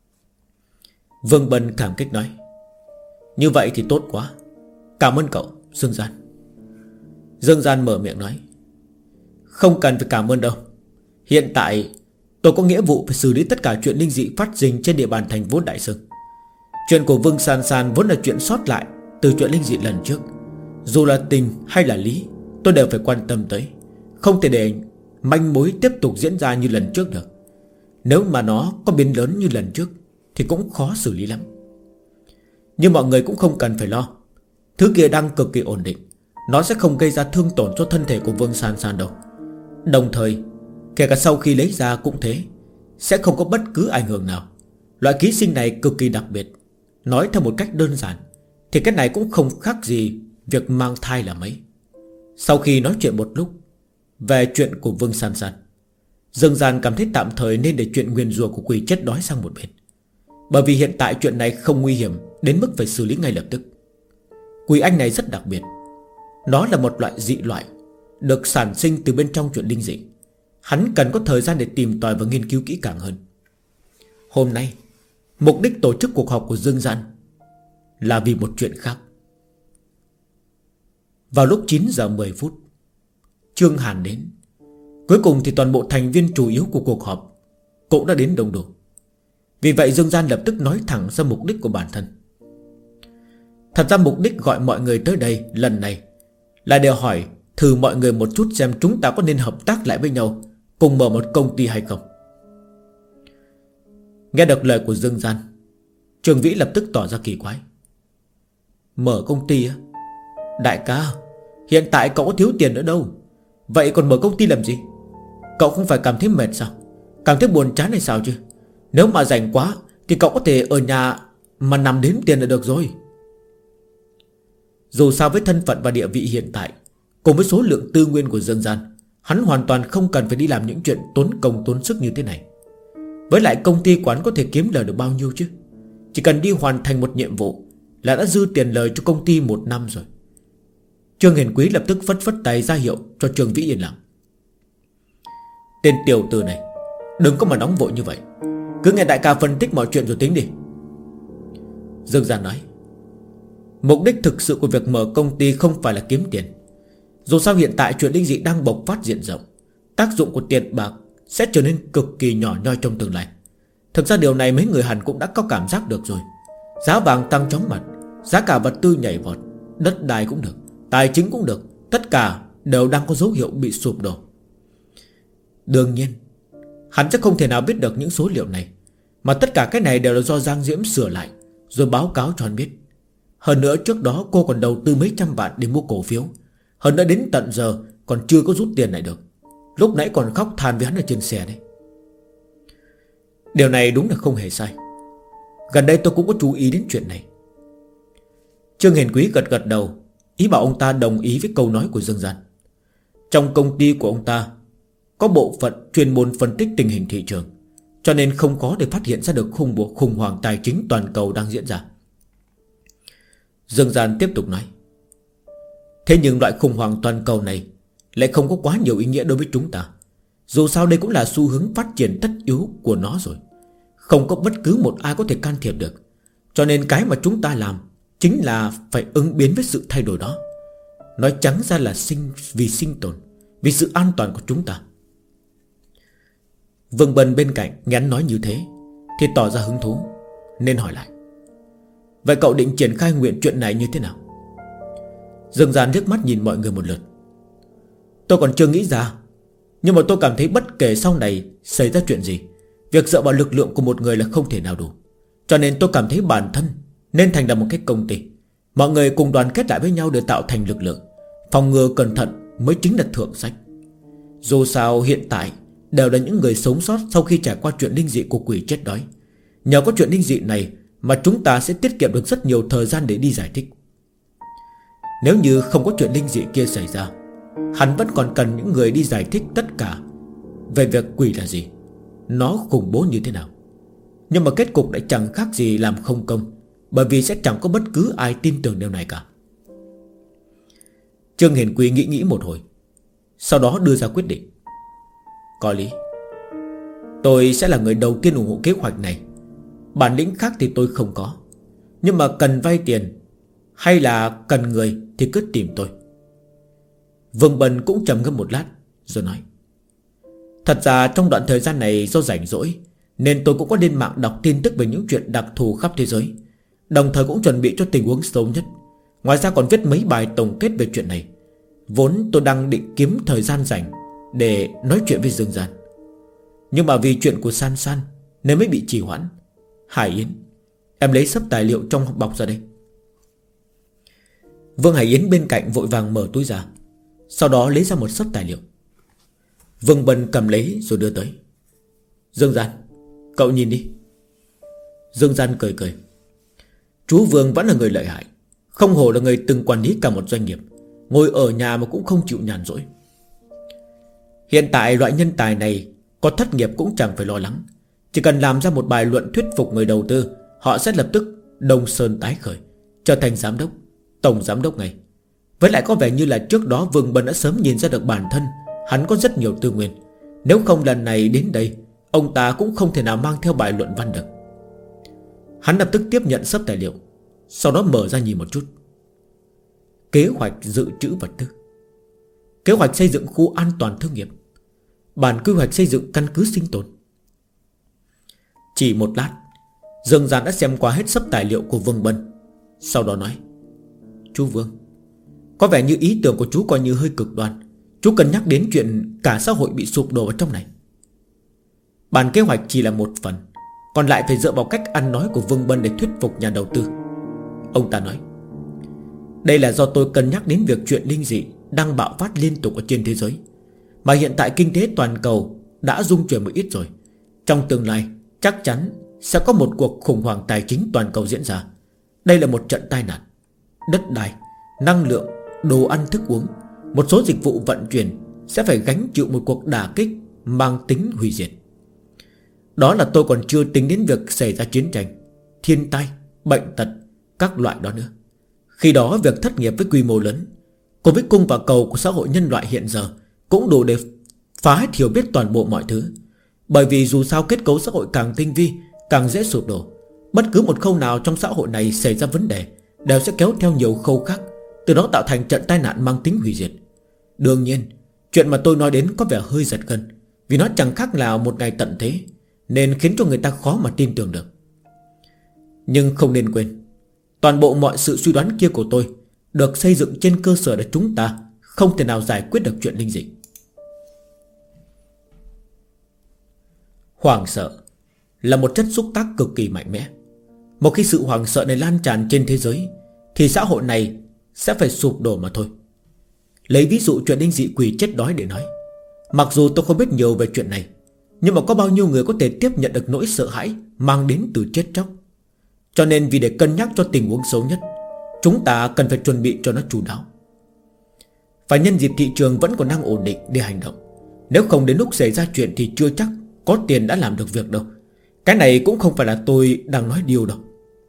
Vương Bân cảm kích nói: như vậy thì tốt quá, cảm ơn cậu Dương Gian. Dương Gian mở miệng nói: không cần phải cảm ơn đâu. Hiện tại tôi có nghĩa vụ phải xử lý tất cả chuyện linh dị phát sinh trên địa bàn thành phố Đại Sơn. Chuyện của Vương San San vốn là chuyện sót lại từ chuyện linh dị lần trước. Dù là tình hay là lý, tôi đều phải quan tâm tới. Không thể để manh mối tiếp tục diễn ra như lần trước được. Nếu mà nó có biến lớn như lần trước thì cũng khó xử lý lắm. Nhưng mọi người cũng không cần phải lo. Thứ kia đang cực kỳ ổn định, nó sẽ không gây ra thương tổn cho thân thể của Vương San San đâu. Đồng thời kể cả sau khi lấy ra cũng thế, sẽ không có bất cứ ảnh hưởng nào. Loại ký sinh này cực kỳ đặc biệt. Nói theo một cách đơn giản thì cái này cũng không khác gì việc mang thai là mấy. Sau khi nói chuyện một lúc về chuyện của Vương San San, Dương Gian cảm thấy tạm thời nên để chuyện nguyền rủa của quỷ chết đói sang một bên. Bởi vì hiện tại chuyện này không nguy hiểm đến mức phải xử lý ngay lập tức. Quỷ anh này rất đặc biệt. Nó là một loại dị loại được sản sinh từ bên trong chuyện linh dị. Hắn cần có thời gian để tìm tòi và nghiên cứu kỹ càng hơn. Hôm nay mục đích tổ chức cuộc họp của Dương Gian là vì một chuyện khác. Vào lúc 9 giờ 10 phút, Trương Hàn đến. Cuối cùng thì toàn bộ thành viên chủ yếu của cuộc họp cũng đã đến đông đủ. Vì vậy Dương Gian lập tức nói thẳng ra mục đích của bản thân. Thật ra mục đích gọi mọi người tới đây lần này là để hỏi thử mọi người một chút xem chúng ta có nên hợp tác lại với nhau, cùng mở một công ty hay không. Nghe được lời của Dương Gian, Trường Vĩ lập tức tỏ ra kỳ quái. Mở công ty á? Đại ca, hiện tại cậu có thiếu tiền nữa đâu, vậy còn mở công ty làm gì? Cậu không phải cảm thấy mệt sao? Cảm thấy buồn chán hay sao chứ? Nếu mà rảnh quá thì cậu có thể ở nhà mà nằm đếm tiền là được rồi. Dù sao với thân phận và địa vị hiện tại, cùng với số lượng tư nguyên của Dương Gian, hắn hoàn toàn không cần phải đi làm những chuyện tốn công tốn sức như thế này. Với lại công ty quán có thể kiếm lời được bao nhiêu chứ? Chỉ cần đi hoàn thành một nhiệm vụ là đã dư tiền lời cho công ty 1 năm rồi. Trương Hiền Quý lập tức phất phất tay ra hiệu cho Trương Vĩ yên lặng. Tên tiểu tử này, đừng có mà nóng vội như vậy, cứ nghe đại ca phân tích mọi chuyện rồi tính đi. Dương Gian nói: mục đích thực sự của việc mở công ty không phải là kiếm tiền. Dù sao hiện tại chuyện linh dị đang bộc phát diện rộng, tác dụng của tiền bạc sẽ trở nên cực kỳ nhỏ nhoi trong tương lai. Thực ra điều này mấy người Hàn cũng đã có cảm giác được rồi. Giá vàng tăng chóng mặt, giá cả vật tư nhảy vọt, đất đai cũng được, tài chính cũng được, tất cả đều đang có dấu hiệu bị sụp đổ. Đương nhiên hắn sẽ không thể nào biết được những số liệu này, mà tất cả cái này đều là do Giang Diễm sửa lại rồi báo cáo cho hắn biết. Hơn nữa trước đó cô còn đầu tư mấy trăm vạn để mua cổ phiếu. Hơn nữa đến tận giờ còn chưa có rút tiền lại được. Lúc nãy còn khóc than với hắn ở trên xe đấy. Điều này đúng là không hề sai. Gần đây tôi cũng có chú ý đến chuyện này. Trương Hiền Quý gật gật đầu, ý bảo ông ta đồng ý với câu nói của Dương Gian. Trong công ty của ông ta có bộ phận chuyên môn phân tích tình hình thị trường, cho nên không khó để phát hiện ra được khủng hoảng tài chính toàn cầu đang diễn ra. Dương Gian tiếp tục nói: thế nhưng loại khủng hoảng toàn cầu này lại không có quá nhiều ý nghĩa đối với chúng ta. Dù sao đây cũng là xu hướng phát triển tất yếu của nó rồi, không có bất cứ một ai có thể can thiệp được. Cho nên cái mà chúng ta làm chính là phải ứng biến với sự thay đổi đó. Nói trắng ra là vì sinh tồn, vì sự an toàn của chúng ta. Vương Bân bên cạnh nghe hắn nói như thế thì tỏ ra hứng thú, nên hỏi lại: vậy cậu định triển khai nguyện chuyện này như thế nào? Dương Gian liếc mắt nhìn mọi người một lượt. Tôi còn chưa nghĩ ra, nhưng mà tôi cảm thấy bất kể sau này xảy ra chuyện gì, việc dựa vào lực lượng của một người là không thể nào đủ. Cho nên tôi cảm thấy bản thân nên thành lập một cái công ty, mọi người cùng đoàn kết lại với nhau để tạo thành lực lượng. Phòng ngừa cẩn thận mới chính là thượng sách. Dù sao hiện tại đều là những người sống sót sau khi trải qua chuyện linh dị của quỷ chết đói. Nhờ có chuyện linh dị này mà chúng ta sẽ tiết kiệm được rất nhiều thời gian để đi giải thích. Nếu như không có chuyện linh dị kia xảy ra, hắn vẫn còn cần những người đi giải thích tất cả về việc quỷ là gì, nó khủng bố như thế nào. Nhưng mà kết cục lại chẳng khác gì làm không công, bởi vì sẽ chẳng có bất cứ ai tin tưởng điều này cả. Trương Hiền Quý nghĩ một hồi, sau đó đưa ra quyết định: có lý, tôi sẽ là người đầu tiên ủng hộ kế hoạch này. Bản lĩnh khác thì tôi không có, nhưng mà cần vay tiền hay là cần người thì cứ tìm tôi. Vương Bân cũng trầm ngâm một lát rồi nói: thật ra trong đoạn thời gian này do rảnh rỗi, nên tôi cũng có lên mạng đọc tin tức về những chuyện đặc thù khắp thế giới, đồng thời cũng chuẩn bị cho tình huống xấu nhất. Ngoài ra còn viết mấy bài tổng kết về chuyện này. Vốn tôi đang định kiếm thời gian rảnh để nói chuyện với Dương Gian, nhưng mà vì chuyện của San San nên mới bị trì hoãn. Hải Yến, em lấy sấp tài liệu trong bọc ra đây. Vương Hải Yến bên cạnh vội vàng mở túi ra, sau đó lấy ra một sấp tài liệu. Vương Bân cầm lấy rồi đưa tới. Dương Gian, cậu nhìn đi. Dương Gian cười cười: chú Vương vẫn là người lợi hại, không hổ là người từng quản lý cả một doanh nghiệp, ngồi ở nhà mà cũng không chịu nhàn rỗi. Hiện tại loại nhân tài này có thất nghiệp cũng chẳng phải lo lắng. Chỉ cần làm ra một bài luận thuyết phục người đầu tư, họ sẽ lập tức đông sơn tái khởi, trở thành giám đốc, tổng giám đốc ngay. Với lại có vẻ như là trước đó Vương Bân đã sớm nhìn ra được bản thân hắn có rất nhiều tư nguyên. Nếu không lần này đến đây, ông ta cũng không thể nào mang theo bài luận văn được. Hắn lập tức tiếp nhận sấp tài liệu, sau đó mở ra nhìn một chút. Kế hoạch dự trữ vật tư, kế hoạch xây dựng khu an toàn thương nghiệp, bản quy hoạch xây dựng căn cứ sinh tồn. Chỉ một lát, Dương Gian đã xem qua hết sấp tài liệu của Vương Bân, sau đó nói: chú Vương, có vẻ như ý tưởng của chú coi như hơi cực đoan. Chú cần nhắc đến chuyện cả xã hội bị sụp đổ ở trong này. Bản kế hoạch chỉ là một phần, còn lại phải dựa vào cách ăn nói của Vương Bân để thuyết phục nhà đầu tư. Ông ta nói: đây là do tôi cân nhắc đến việc chuyện linh dị đang bạo phát liên tục ở trên thế giới, mà hiện tại kinh tế toàn cầu đã rung chuyển một ít rồi. Trong tương lai chắc chắn sẽ có một cuộc khủng hoảng tài chính toàn cầu diễn ra. Đây là một trận tai nạn. Đất đai, năng lượng, đồ ăn thức uống, một số dịch vụ vận chuyển sẽ phải gánh chịu một cuộc đả kích mang tính hủy diệt. Đó là tôi còn chưa tính đến việc xảy ra chiến tranh, thiên tai, bệnh tật, các loại đó nữa. Khi đó việc thất nghiệp với quy mô lớn cùng với cung và cầu của xã hội nhân loại hiện giờ cũng đủ để phá hết hiểu biết toàn bộ mọi thứ. Bởi vì dù sao kết cấu xã hội càng tinh vi, càng dễ sụp đổ. Bất cứ một khâu nào trong xã hội này xảy ra vấn đề đều sẽ kéo theo nhiều khâu khác, từ đó tạo thành trận tai nạn mang tính hủy diệt. Đương nhiên, chuyện mà tôi nói đến có vẻ hơi giật gân, vì nó chẳng khác nào một ngày tận thế, nên khiến cho người ta khó mà tin tưởng được. Nhưng không nên quên, toàn bộ mọi sự suy đoán kia của tôi được xây dựng trên cơ sở để chúng ta không thể nào giải quyết được chuyện linh dị. Hoảng sợ là một chất xúc tác cực kỳ mạnh mẽ. Một khi sự hoảng sợ này lan tràn trên thế giới thì xã hội này sẽ phải sụp đổ mà thôi. Lấy ví dụ chuyện linh dị quỷ chết đói để nói, mặc dù tôi không biết nhiều về chuyện này, nhưng mà có bao nhiêu người có thể tiếp nhận được nỗi sợ hãi mang đến từ chết chóc. Cho nên vì để cân nhắc cho tình huống xấu nhất, chúng ta cần phải chuẩn bị cho nó chu đáo. Phải nhân dịp thị trường vẫn còn đang ổn định để hành động. Nếu không đến lúc xảy ra chuyện thì chưa chắc có tiền đã làm được việc đâu. Cái này cũng không phải là tôi đang nói điều đâu.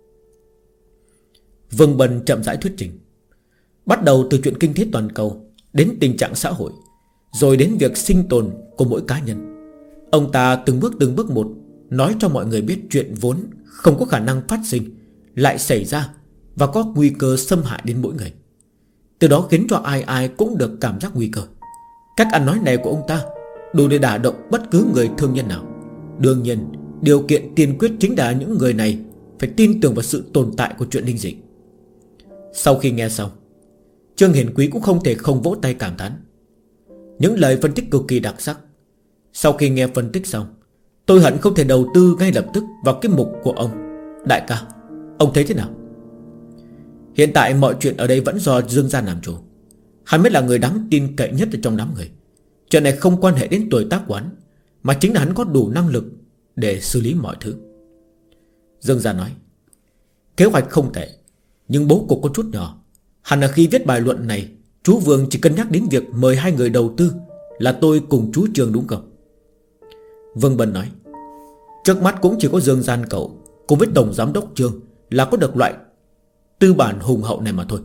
Vương Bân chậm rãi thuyết trình, bắt đầu từ chuyện kinh tế toàn cầu, đến tình trạng xã hội, rồi đến việc sinh tồn của mỗi cá nhân. Ông ta từng bước một nói cho mọi người biết chuyện vốn không có khả năng phát sinh lại xảy ra và có nguy cơ xâm hại đến mỗi người. từ đó khiến cho ai ai cũng được cảm giác nguy cơ. Cách ăn nói này của ông ta đủ để đả động bất cứ người thương nhân nào. Đương nhiên, điều kiện tiên quyết chính là những người này phải tin tưởng vào sự tồn tại của chuyện linh dị. Sau khi nghe xong, Trương Hiển Quý cũng không thể không vỗ tay cảm thán. Những lời phân tích cực kỳ đặc sắc. Sau khi nghe phân tích xong, tôi hận không thể đầu tư ngay lập tức vào cái mục của ông. Đại ca, ông thấy thế nào? Hiện tại mọi chuyện ở đây vẫn do Dương Gia làm chủ. Hắn mới là người đáng tin cậy nhất ở trong đám người. Chuyện này không quan hệ đến tuổi tác của hắn, mà chính là hắn có đủ năng lực để xử lý mọi thứ. Dương Gia nói, kế hoạch không tệ, nhưng bố cục có chút nhỏ. Hẳn là khi viết bài luận này, chú Vương chỉ cân nhắc đến việc mời hai người đầu tư là tôi cùng chú Trương đúng không? Vương Bân nói, trước mắt cũng chỉ có Dương Gian cậu cùng với Tổng Giám đốc Trương là có được loại tư bản hùng hậu này mà thôi.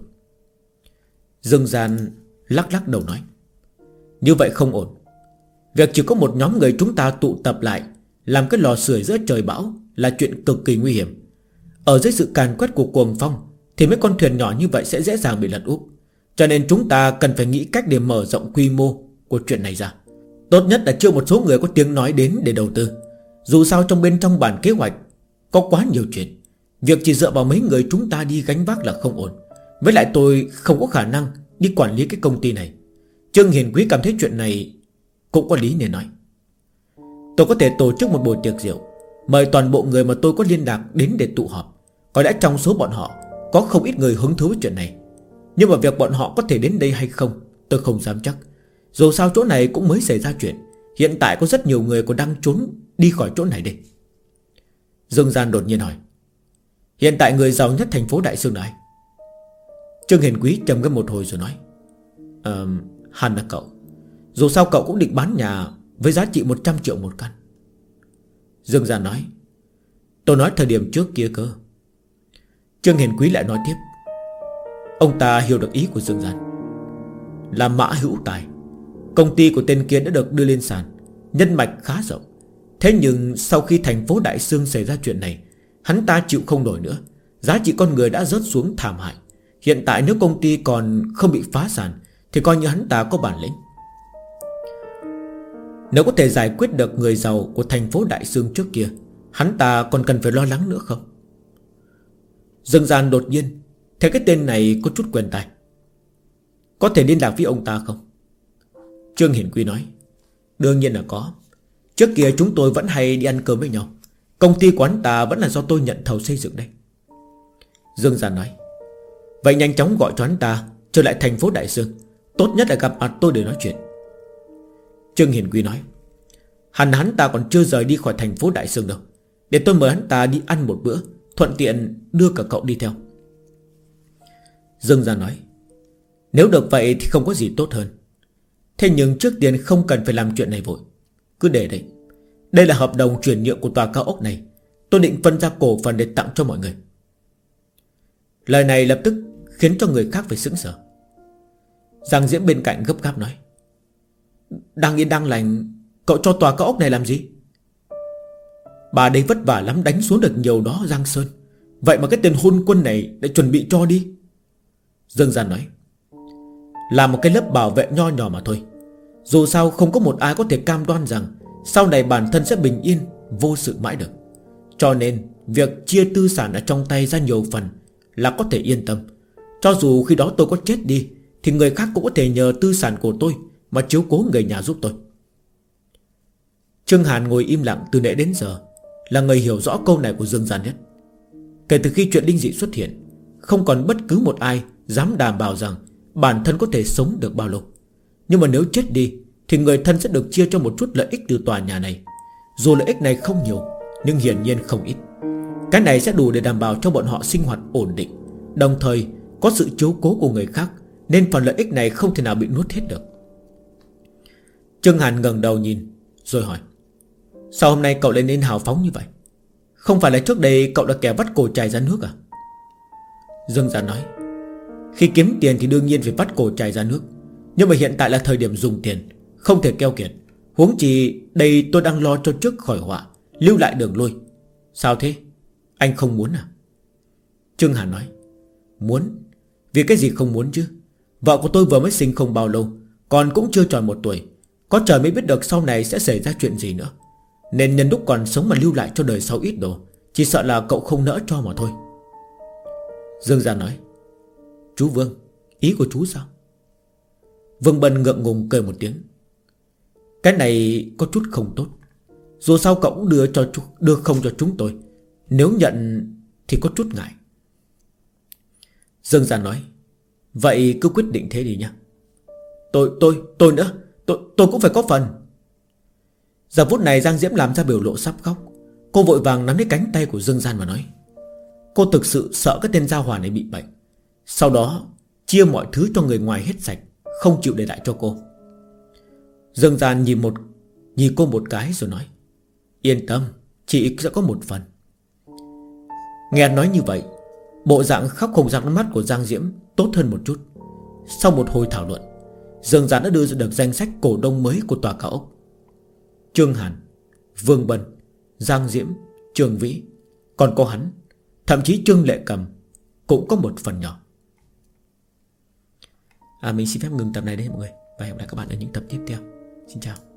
Dương Gian lắc lắc đầu nói, như vậy không ổn. Việc chỉ có một nhóm người chúng ta tụ tập lại làm cái lò sưởi giữa trời bão là chuyện cực kỳ nguy hiểm. Ở dưới sự càn quét của cuồng phong thì mấy con thuyền nhỏ như vậy sẽ dễ dàng bị lật úp. Cho nên chúng ta cần phải nghĩ cách để mở rộng quy mô của chuyện này ra. Tốt nhất là chưa một số người có tiếng nói đến để đầu tư. Dù sao bên trong bản kế hoạch có quá nhiều chuyện. Việc chỉ dựa vào mấy người chúng ta đi gánh vác là không ổn. Với lại tôi không có khả năng đi quản lý cái công ty này. Trương Hiền Quý cảm thấy chuyện này cũng có lý nên nói, tôi có thể tổ chức một buổi tiệc rượu, mời toàn bộ người mà tôi có liên lạc đến để tụ họp. Có lẽ trong số bọn họ có không ít người hứng thú với chuyện này. Nhưng mà việc bọn họ có thể đến đây hay không tôi không dám chắc. Dù sao chỗ này cũng mới xảy ra chuyện. Hiện tại có rất nhiều người còn đang trốn đi khỏi chỗ này đây. Dương Gian đột nhiên hỏi, hiện tại người giàu nhất thành phố Đại Sương là ai? Trương Hiền Quý trầm ngâm một hồi rồi nói, hẳn là cậu. Dù sao cậu cũng định bán nhà với giá trị 100 triệu một căn. Dương Gian nói, tôi nói thời điểm trước kia cơ. Trương Hiền Quý lại nói tiếp. Ông ta hiểu được ý của Dương Gian. Là Mã Hữu Tài, công ty của tên kia đã được đưa lên sàn, nhân mạch khá rộng. Thế nhưng sau khi thành phố Đại Sương xảy ra chuyện này, hắn ta chịu không nổi nữa. Giá trị con người đã rớt xuống thảm hại. Hiện tại nếu công ty còn không bị phá sản thì coi như hắn ta có bản lĩnh. Nếu có thể giải quyết được người giàu của thành phố Đại Sương trước kia, hắn ta còn cần phải lo lắng nữa không? Dương Gian đột nhiên thấy cái tên này có chút quen tai. Có thể liên lạc với ông ta không? Trương Hiển Quý nói, đương nhiên là có. Trước kia chúng tôi vẫn hay đi ăn cơm với nhau. Công ty của hắn ta vẫn là do tôi nhận thầu xây dựng đây. Dương Gian nói, vậy nhanh chóng gọi cho hắn ta trở lại thành phố Đại Sương. Tốt nhất là gặp mặt tôi để nói chuyện. Trương Hiển Quý nói, hắn ta còn chưa rời đi khỏi thành phố Đại Sương đâu. Để tôi mời hắn ta đi ăn một bữa, thuận tiện đưa cả cậu đi theo. Dương Gian nói, nếu được vậy thì không có gì tốt hơn. Thế nhưng trước tiên không cần phải làm chuyện này vội. Cứ để đấy. Đây là hợp đồng chuyển nhượng của tòa cao ốc này. Tôi định phân ra cổ phần để tặng cho mọi người. Lời này lập tức khiến cho người khác phải sững sờ. Giang Diễm bên cạnh gấp gáp nói, đang yên đang lành cậu cho tòa cao ốc này làm gì? Bà đây vất vả lắm đánh xuống được nhiều đó Giang Sơn. Vậy mà cái tên hôn quân này đã chuẩn bị cho đi. Dương Gian nói, là một cái lớp bảo vệ nho nhỏ mà thôi. Dù sao không có một ai có thể cam đoan rằng sau này bản thân sẽ bình yên vô sự mãi được. Cho nên việc chia tư sản ở trong tay ra nhiều phần là có thể yên tâm. Cho dù khi đó tôi có chết đi thì người khác cũng có thể nhờ tư sản của tôi mà chiếu cố người nhà giúp tôi. Trương Hàn ngồi im lặng từ nãy đến giờ, là người hiểu rõ câu này của Dương Gian nhất. Kể từ khi chuyện linh dị xuất hiện, không còn bất cứ một ai dám đảm bảo rằng bản thân có thể sống được bao lâu. Nhưng mà nếu chết đi thì người thân sẽ được chia cho một chút lợi ích từ tòa nhà này. Dù lợi ích này không nhiều, nhưng hiển nhiên không ít. Cái này sẽ đủ để đảm bảo cho bọn họ sinh hoạt ổn định, đồng thời có sự chiếu cố của người khác, nên phần lợi ích này không thể nào bị nuốt hết được. Trương Hàn ngẩng đầu nhìn rồi hỏi, sao hôm nay cậu lại nên hào phóng như vậy? Không phải là trước đây cậu đã kẻ vắt cổ chài ra nước à? Dương Gian nói, khi kiếm tiền thì đương nhiên phải vắt cổ chài ra nước. Nhưng mà hiện tại là thời điểm dùng tiền, không thể keo kiệt. Huống chi đây tôi đang lo cho trước khỏi họa, lưu lại đường lui. Sao thế? Anh không muốn à? Trương Hàn nói, muốn. Vì cái gì không muốn chứ? Vợ của tôi vừa mới sinh không bao lâu, còn cũng chưa tròn 1 tuổi. Có trời mới biết được sau này sẽ xảy ra chuyện gì nữa. Nên nhân lúc còn sống mà lưu lại cho đời sau ít đồ. Chỉ sợ là cậu không nỡ cho mà thôi. Dương Gia nói: Chú Vương, ý của chú sao? Vương Bân ngượng ngùng cười một tiếng: Cái này có chút không tốt. Dù sao cậu cũng đưa không cho chúng tôi. Nếu nhận thì có chút ngại. Dương Gia nói: Vậy cứ quyết định thế đi nhá. Tôi nữa. Tôi cũng phải có phần. Giờ phút này Giang Diễm làm ra biểu lộ sắp khóc. Cô vội vàng nắm lấy cánh tay của Dương Gian mà nói: Cô thực sự sợ cái tên Gia Hòa này bị bệnh. Sau đó chia mọi thứ cho người ngoài hết sạch, không chịu để lại cho cô. Dương Gian nhìn cô một cái rồi nói: Yên tâm, chị sẽ có một phần. Nghe nói như vậy, bộ dạng khóc không ra nước mắt của Giang Diễm tốt hơn một chút. Sau một hồi thảo luận, Dương Gian đã đưa ra được danh sách cổ đông mới của tòa cao ốc. Trương Hàn, Vương Bân, Giang Diễm, Trương Vĩ, còn có hắn, thậm chí Trương Lệ Cầm cũng có một phần nhỏ. Mình xin phép ngừng tập này đây mọi người, và hẹn gặp lại các bạn ở những tập tiếp theo. Xin chào.